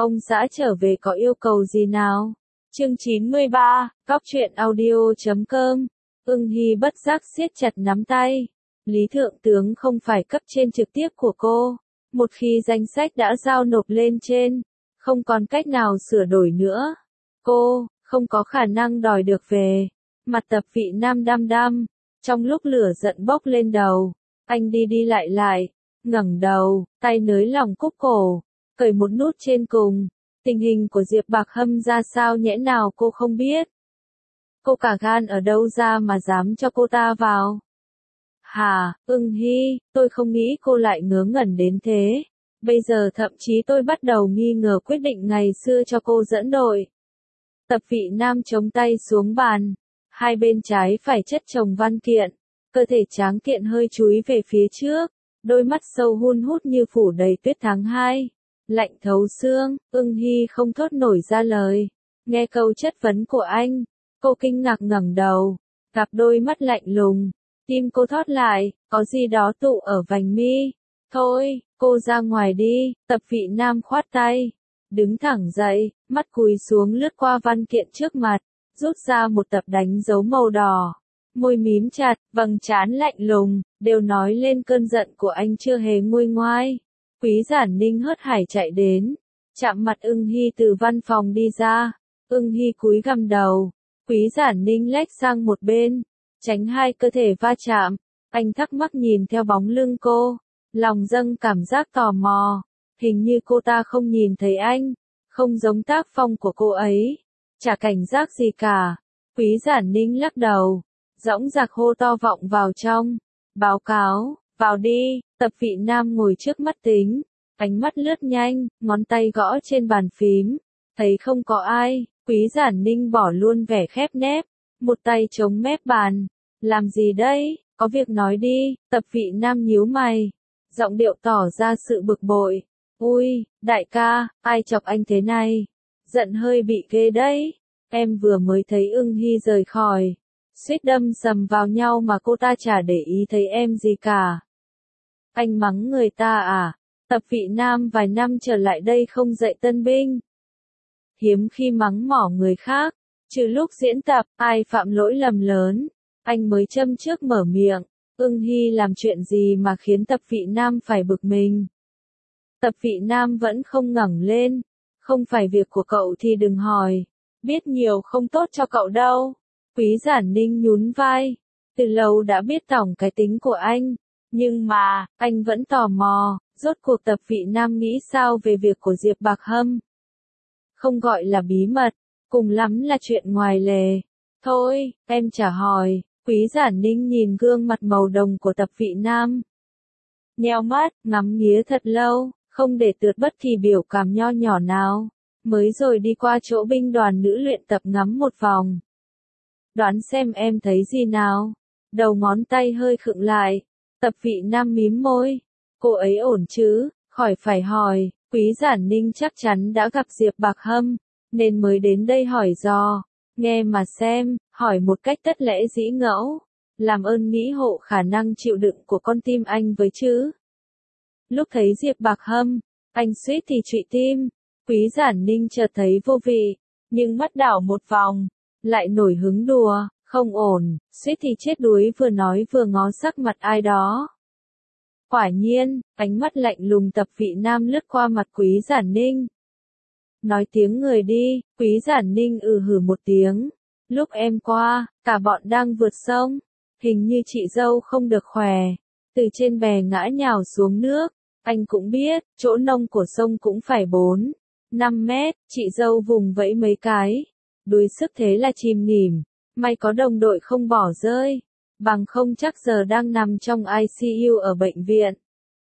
Ông xã trở về có yêu cầu gì nào? Chương 93, Cóc truyện audio.com. Ưng Hy bất giác siết chặt nắm tay. Lý Thượng tướng không phải cấp trên trực tiếp của cô. Một khi danh sách đã giao nộp lên trên, không còn cách nào sửa đổi nữa. Cô, không có khả năng đòi được về. Mặt Tập Vị Nam đăm đăm. Trong lúc lửa giận bốc lên đầu, anh đi đi lại, ngẩng đầu, tay nới lỏng cúc cổ, cởi một nút trên cùng. Tình hình của Diệp Bạc Hâm ra sao nhẽ nào cô không biết. Cô cả gan ở đâu ra mà dám cho cô ta vào. Hả, Ưng Hy, tôi không nghĩ cô lại ngớ ngẩn đến thế. Bây giờ thậm chí tôi bắt đầu nghi ngờ quyết định ngày xưa cho cô dẫn đội. Tập Vị Nam chống tay xuống bàn, hai bên trái phải chất chồng văn kiện, cơ thể tráng kiện hơi chúi về phía trước, đôi mắt sâu hun hút như phủ đầy tuyết tháng 2. Lạnh thấu xương, Ưng Hy không thốt nổi ra lời. Nghe câu chất vấn của anh, cô kinh ngạc ngẩng đầu, cặp đôi mắt lạnh lùng, tim cô thót lại, có gì đó tụ ở vành mi. Thôi, cô ra ngoài đi, Tập Vị Nam khoát tay, đứng thẳng dậy, mắt cúi xuống lướt qua văn kiện trước mặt, rút ra một tập đánh dấu màu đỏ, môi mím chặt, vầng trán lạnh lùng, đều nói lên cơn giận của anh chưa hề nguôi ngoai. Quý Giản Ninh hớt hải chạy đến, chạm mặt Ưng Hy từ văn phòng đi ra. Ưng Hy cúi gằm đầu, Quý Giản Ninh lách sang một bên, tránh hai cơ thể va chạm. Anh thắc mắc nhìn theo bóng lưng cô, lòng dâng cảm giác tò mò. Hình như cô ta không nhìn thấy anh, không giống tác phong của cô ấy, chả cảnh giác gì cả. Quý Giản Ninh lắc đầu, dõng dạc hô to vọng vào trong. Báo cáo, vào đi. Tập Vị Nam ngồi trước mắt tính, ánh mắt lướt nhanh, ngón tay gõ trên bàn phím. Thấy không có ai, Quý Giản Ninh bỏ luôn vẻ khép nép, một tay chống mép bàn. Làm gì đây, có việc nói đi. Tập Vị Nam nhíu mày, giọng điệu tỏ ra sự bực bội. Ui, đại ca, ai chọc anh thế này? Giận hơi bị ghê đấy. Em vừa mới thấy Ưng Hy rời khỏi, suýt đâm sầm vào nhau mà cô ta chả để ý thấy em gì cả. Anh mắng người ta à? Tập Vị Nam vài năm trở lại đây không dạy tân binh. Hiếm khi mắng mỏ người khác, trừ lúc diễn tập, ai phạm lỗi lầm lớn, anh mới châm trước mở miệng. Ưng Hy làm chuyện gì mà khiến Tập Vị Nam phải bực mình? Tập Vị Nam vẫn không ngẩng lên. Không phải việc của cậu thì đừng hỏi. Biết nhiều không tốt cho cậu đâu. Quý Giản Ninh nhún vai. Từ lâu đã biết tổng cái tính của anh. Nhưng mà, anh vẫn tò mò, rốt cuộc Tập Vị Nam nghĩ sao về việc của Diệp Bạc Hâm. Không gọi là bí mật, cùng lắm là chuyện ngoài lề. Thôi, em chả hỏi. Quý Giản Ninh nhìn gương mặt màu đồng của Tập Vị Nam. Nheo mắt, ngắm nghía thật lâu, không để tượt bất kỳ biểu cảm nho nhỏ nào. Mới rồi đi qua chỗ binh đoàn nữ luyện tập ngắm một vòng. Đoán xem em thấy gì nào? Đầu ngón tay hơi khựng lại. Tập Vị Nam mím môi. Cô ấy ổn chứ, khỏi phải hỏi. Quý Giản Ninh chắc chắn đã gặp Diệp Bạc Hâm, nên mới đến đây hỏi dò. Nghe mà xem, hỏi một cách tất lẽ dĩ ngẫu. Làm ơn nghĩ hộ khả năng chịu đựng của con tim anh với chứ. Lúc thấy Diệp Bạc Hâm, anh suýt thì trụy tim. Quý Giản Ninh chợt thấy vô vị, nhưng mắt đảo một vòng, lại nổi hứng đùa, không ổn, suýt thì chết đuối vừa nói vừa ngó sắc mặt ai đó. Quả nhiên, ánh mắt lạnh lùng Tập Vị Nam lướt qua mặt Quý Giản Ninh. Nói tiếng người đi. Quý Giản Ninh hử một tiếng. Lúc em qua, cả bọn đang vượt sông. Hình như chị dâu không được khỏe. Từ trên bè ngã nhào xuống nước. Anh cũng biết, chỗ nông của sông cũng phải 4-5 mét. Chị dâu vùng vẫy mấy cái. Đuối sức thế là chìm nghỉm. May có đồng đội không bỏ rơi. Bằng không chắc giờ đang nằm trong ICU ở bệnh viện.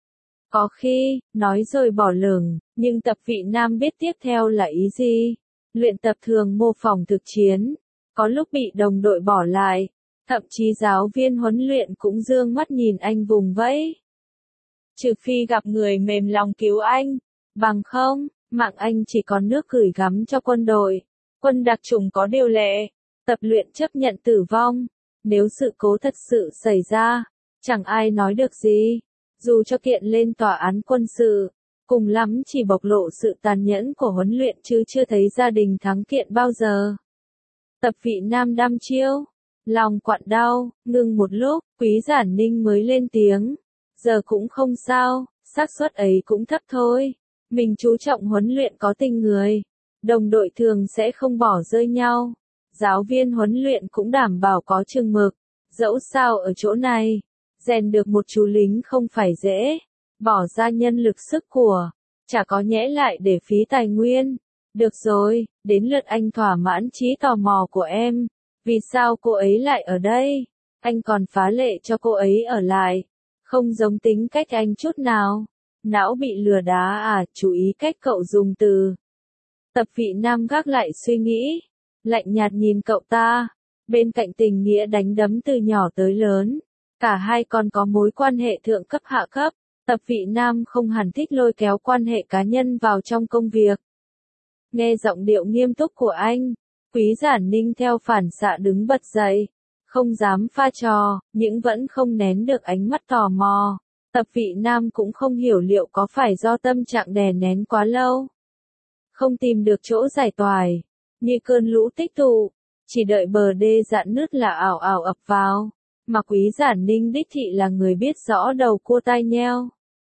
Có khi, nói rồi bỏ lửng, nhưng Tập Vị Nam biết tiếp theo là ý gì. Luyện tập thường mô phỏng thực chiến. Có lúc bị đồng đội bỏ lại. Thậm chí giáo viên huấn luyện cũng dương mắt nhìn anh vùng vẫy. Trừ phi gặp người mềm lòng cứu anh. Bằng không, mạng anh chỉ còn nước gửi gắm cho quân đội. Quân đặc chủng có điều lệ. Tập luyện chấp nhận tử vong. Nếu sự cố thật sự xảy ra, chẳng ai nói được gì. Dù cho kiện lên tòa án quân sự, cùng lắm chỉ bộc lộ sự tàn nhẫn của huấn luyện chứ chưa thấy gia đình thắng kiện bao giờ. Tập vị nam đăm chiêu, lòng quặn đau, ngừng một lúc, Quý Giản Ninh mới lên tiếng. Giờ cũng không sao, xác suất ấy cũng thấp thôi. Mình chú trọng huấn luyện có tình người. Đồng đội thường sẽ không bỏ rơi nhau. Giáo viên huấn luyện cũng đảm bảo có chừng mực. Dẫu sao ở chỗ này, rèn được một chú lính không phải dễ. Bỏ ra nhân lực sức của, chả có nhẽ lại để phí tài nguyên. Được rồi, đến lượt anh thỏa mãn trí tò mò của em. Vì sao cô ấy lại ở đây? Anh còn phá lệ cho cô ấy ở lại. Không giống tính cách anh chút nào. Não bị lừa đá à, chú ý cách cậu dùng từ. Tập vị nam gác lại suy nghĩ. Lạnh nhạt nhìn cậu ta. Bên cạnh tình nghĩa đánh đấm từ nhỏ tới lớn. Cả hai còn có mối quan hệ thượng cấp hạ cấp. Tập vị nam không hẳn thích lôi kéo quan hệ cá nhân vào trong công việc. Nghe giọng điệu nghiêm túc của anh, Quý Giản Ninh theo phản xạ đứng bật dậy. Không dám pha trò, nhưng vẫn không nén được ánh mắt tò mò. Tập vị nam cũng không hiểu liệu có phải do tâm trạng đè nén quá lâu. Không tìm được chỗ giải toài, như cơn lũ tích tụ, chỉ đợi bờ đê dạn nứt là ảo ảo ập vào. Mà Quý Giản Ninh đích thị là người biết rõ đầu cua tai nheo.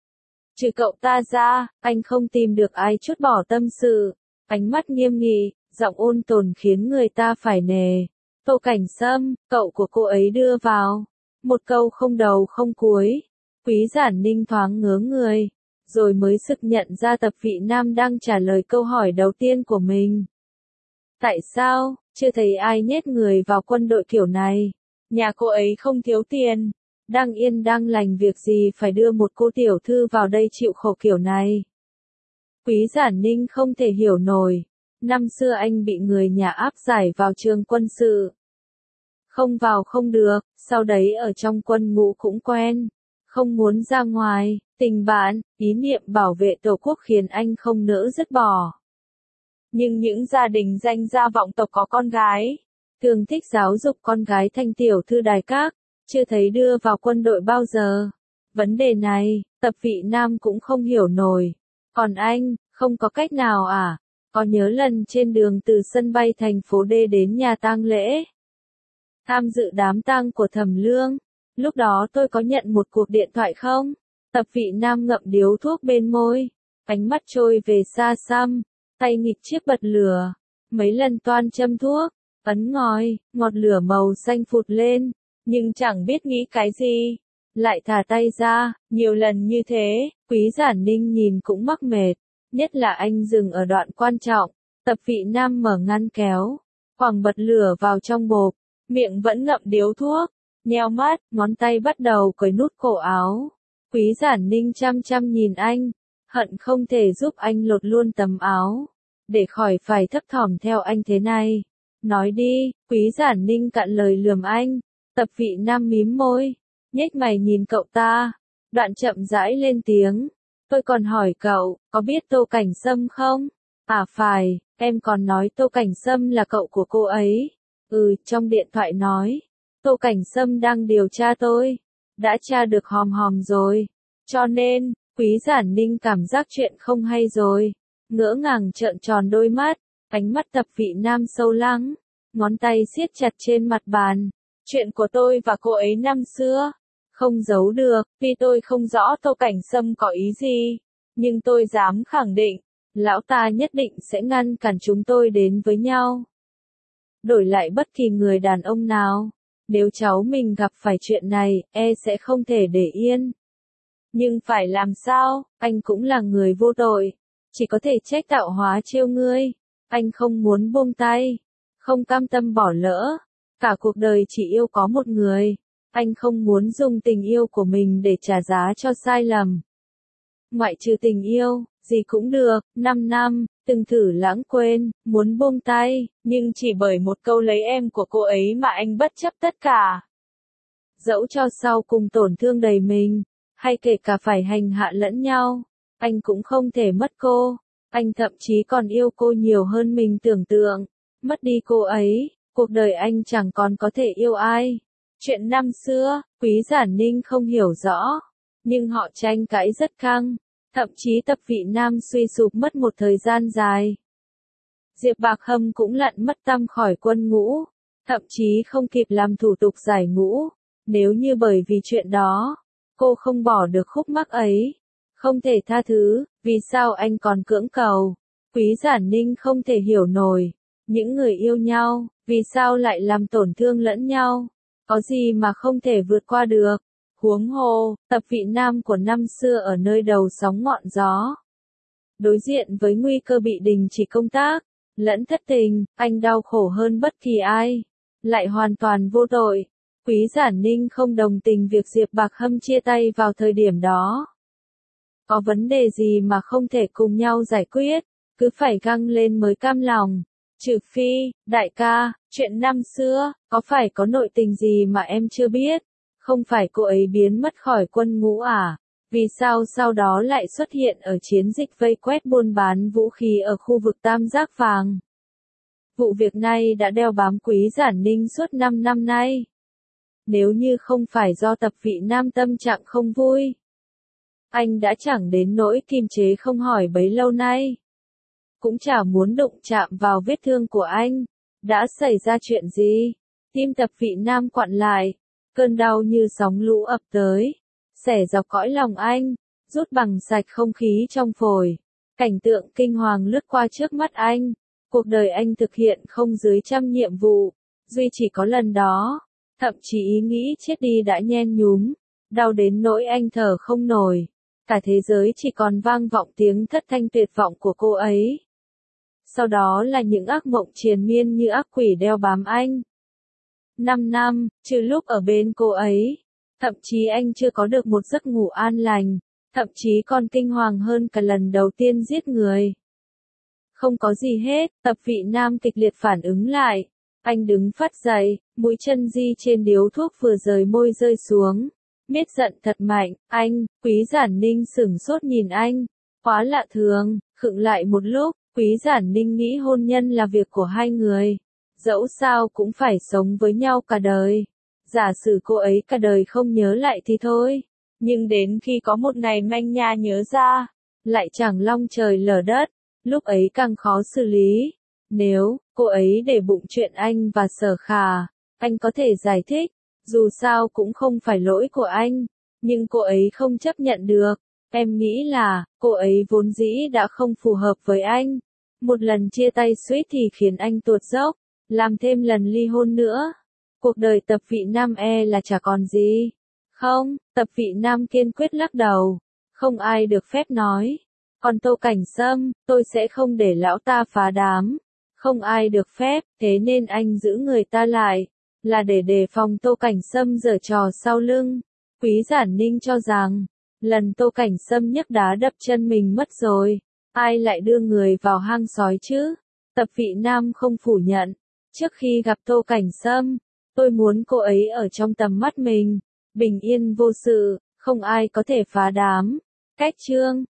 Trừ cậu ta ra, anh không tìm được ai chút bỏ tâm sự. Ánh mắt nghiêm nghị, giọng ôn tồn khiến người ta phải nề. Tô Cảnh Sâm, cậu của cô ấy đưa vào. Một câu không đầu không cuối. Quý Giản Ninh thoáng ngớ người, rồi mới sực nhận ra tập vị nam đang trả lời câu hỏi đầu tiên của mình. Tại sao, chưa thấy ai nhét người vào quân đội kiểu này? Nhà cô ấy không thiếu tiền. Đang yên đang lành việc gì phải đưa một cô tiểu thư vào đây chịu khổ kiểu này? Quý Giản Ninh không thể hiểu nổi. Năm xưa anh bị người nhà áp giải vào trường quân sự. Không vào không được, sau đấy ở trong quân ngũ cũng quen. Không muốn ra ngoài, tình bạn, ý niệm bảo vệ tổ quốc khiến anh không nỡ dứt bỏ. Nhưng những gia đình danh gia vọng tộc có con gái, thường thích giáo dục con gái thành tiểu thư đài các, chưa thấy đưa vào quân đội bao giờ. Vấn đề này, tập vị nam cũng không hiểu nổi. Còn anh, không có cách nào à? Có nhớ lần trên đường từ sân bay thành phố D đến nhà tang lễ, tham dự đám tang của Thẩm Lương, lúc đó tôi có nhận một cuộc điện thoại không? Tập vị nam ngậm điếu thuốc bên môi, ánh mắt trôi về xa xăm, tay nghịch chiếc bật lửa, mấy lần toan châm thuốc, ấn ngòi, ngọn lửa màu xanh phụt lên, nhưng chẳng biết nghĩ cái gì, lại thả tay ra. Nhiều lần như thế, Quý Giản Ninh nhìn cũng mắc mệt, nhất là anh dừng ở đoạn quan trọng. Tập vị nam mở ngăn kéo, quẳng bật lửa vào trong bộp, miệng vẫn ngậm điếu thuốc, nheo mắt, ngón tay bắt đầu cởi nút cổ áo. Quý Giản Ninh chăm chăm nhìn anh, hận không thể giúp anh lột luôn tấm áo, để khỏi phải thấp thỏm theo anh thế này. Nói đi, Quý Giản Ninh cạn lời lườm anh. Tập vị nam mím môi, nhếch mày nhìn cậu ta, đoạn chậm rãi lên tiếng. Tôi còn hỏi cậu, có biết Tô Cảnh Sâm không? À phải, em còn nói Tô Cảnh Sâm là cậu của cô ấy. Trong điện thoại nói, Tô Cảnh Sâm đang điều tra tôi, đã tra được hòm hòm rồi. Cho nên, Quý Giản Ninh cảm giác chuyện không hay rồi. Ngỡ ngàng trợn tròn đôi mắt, ánh mắt tập vị nam sâu lắng, ngón tay siết chặt trên mặt bàn. Chuyện của tôi và cô ấy năm xưa, không giấu được, tuy tôi không rõ Tô Cảnh Sâm có ý gì, nhưng tôi dám khẳng định, lão ta nhất định sẽ ngăn cản chúng tôi đến với nhau. Đổi lại bất kỳ người đàn ông nào, nếu cháu mình gặp phải chuyện này, sẽ không thể để yên. Nhưng phải làm sao, anh cũng là người vô tội, chỉ có thể trách tạo hóa trêu ngươi. Anh không muốn buông tay, không cam tâm bỏ lỡ, cả cuộc đời chỉ yêu có một người. Anh không muốn dùng tình yêu của mình để trả giá cho sai lầm. Ngoại trừ tình yêu, gì cũng được. 5 năm, từng thử lãng quên, muốn buông tay, nhưng chỉ bởi một câu lấy em của cô ấy mà anh bất chấp tất cả. Dẫu cho sau cùng tổn thương đầy mình, hay kể cả phải hành hạ lẫn nhau, anh cũng không thể mất cô. Anh thậm chí còn yêu cô nhiều hơn mình tưởng tượng. Mất đi cô ấy, cuộc đời anh chẳng còn có thể yêu ai. Chuyện năm xưa, Quý Giản Ninh không hiểu rõ, nhưng họ tranh cãi rất căng. Thậm chí tập vị nam suy sụp mất một thời gian dài. Diệp Bạc Hâm cũng lặn mất tăm khỏi quân ngũ, thậm chí không kịp làm thủ tục giải ngũ. Nếu như bởi vì chuyện đó, cô không bỏ được khúc mắc ấy, không thể tha thứ, vì sao anh còn cưỡng cầu? Quý Giản Ninh không thể hiểu nổi, những người yêu nhau, vì sao lại làm tổn thương lẫn nhau? Có gì mà không thể vượt qua được? Huống hồ, tập vị nam của năm xưa ở nơi đầu sóng ngọn gió. Đối diện với nguy cơ bị đình chỉ công tác, lẫn thất tình, anh đau khổ hơn bất kỳ ai, lại hoàn toàn vô tội. Quý Giản Ninh không đồng tình việc Diệp Bạc Hâm chia tay vào thời điểm đó. Có vấn đề gì mà không thể cùng nhau giải quyết, cứ phải găng lên mới cam lòng. Trừ phi, đại ca, chuyện năm xưa, có phải có nội tình gì mà em chưa biết? Không phải cô ấy biến mất khỏi quân ngũ à? Vì sao sau đó lại xuất hiện ở chiến dịch vây quét buôn bán vũ khí ở khu vực Tam Giác Vàng? Vụ việc này đã đeo bám Quý Giản Ninh suốt 5 năm nay. Nếu như không phải do tập vị nam tâm trạng không vui, anh đã chẳng đến nỗi kiềm chế không hỏi bấy lâu nay. Cũng chả muốn đụng chạm vào vết thương của anh. Đã xảy ra chuyện gì? Tim tập vị nam quặn lại, cơn đau như sóng lũ ập tới, xẻ dọc cõi lòng anh, rút bằng sạch không khí trong phổi. Cảnh tượng kinh hoàng lướt qua trước mắt anh. Cuộc đời anh thực hiện không dưới 100 nhiệm vụ, duy chỉ có lần đó, thậm chí ý nghĩ chết đi đã nhen nhúm, đau đến nỗi anh thở không nổi. Cả thế giới chỉ còn vang vọng tiếng thất thanh tuyệt vọng của cô ấy. Sau đó là những ác mộng triền miên như ác quỷ đeo bám anh. 5 năm, trừ lúc ở bên cô ấy, thậm chí anh chưa có được một giấc ngủ an lành, thậm chí còn kinh hoàng hơn cả lần đầu tiên giết người. Không có gì hết, tập vị nam kịch liệt phản ứng lại. Anh đứng phắt dậy, mũi chân di trên điếu thuốc vừa rời môi rơi xuống. Miết giận thật mạnh, anh, Quý Giản Ninh sửng sốt nhìn anh. Quá lạ thường, khựng lại một lúc, Quý Giản Ninh nghĩ hôn nhân là việc của hai người. Dẫu sao cũng phải sống với nhau cả đời. Giả sử cô ấy cả đời không nhớ lại thì thôi. Nhưng đến khi có một ngày manh nha nhớ ra, lại chẳng long trời lở đất, lúc ấy càng khó xử lý. Nếu cô ấy để bụng chuyện anh và Sở Khả, anh có thể giải thích, dù sao cũng không phải lỗi của anh, nhưng cô ấy không chấp nhận được. Em nghĩ là, cô ấy vốn dĩ đã không phù hợp với anh. Một lần chia tay suýt thì khiến anh tuột dốc, làm thêm lần ly hôn nữa. Cuộc đời tập vị nam là chả còn gì. Không, tập vị nam kiên quyết lắc đầu. Không ai được phép nói. Còn Tô Cảnh Sâm, tôi sẽ không để lão ta phá đám. Không ai được phép, thế nên anh giữ người ta lại, là để đề phòng Tô Cảnh Sâm giở trò sau lưng. Quý Giản Ninh cho rằng, lần Tô Cảnh Sâm nhấc đá đập chân mình mất rồi, ai lại đưa người vào hang sói chứ? Tập vị nam không phủ nhận. Trước khi gặp Tô Cảnh Sâm, tôi muốn cô ấy ở trong tầm mắt mình, bình yên vô sự, không ai có thể phá đám. Cách chương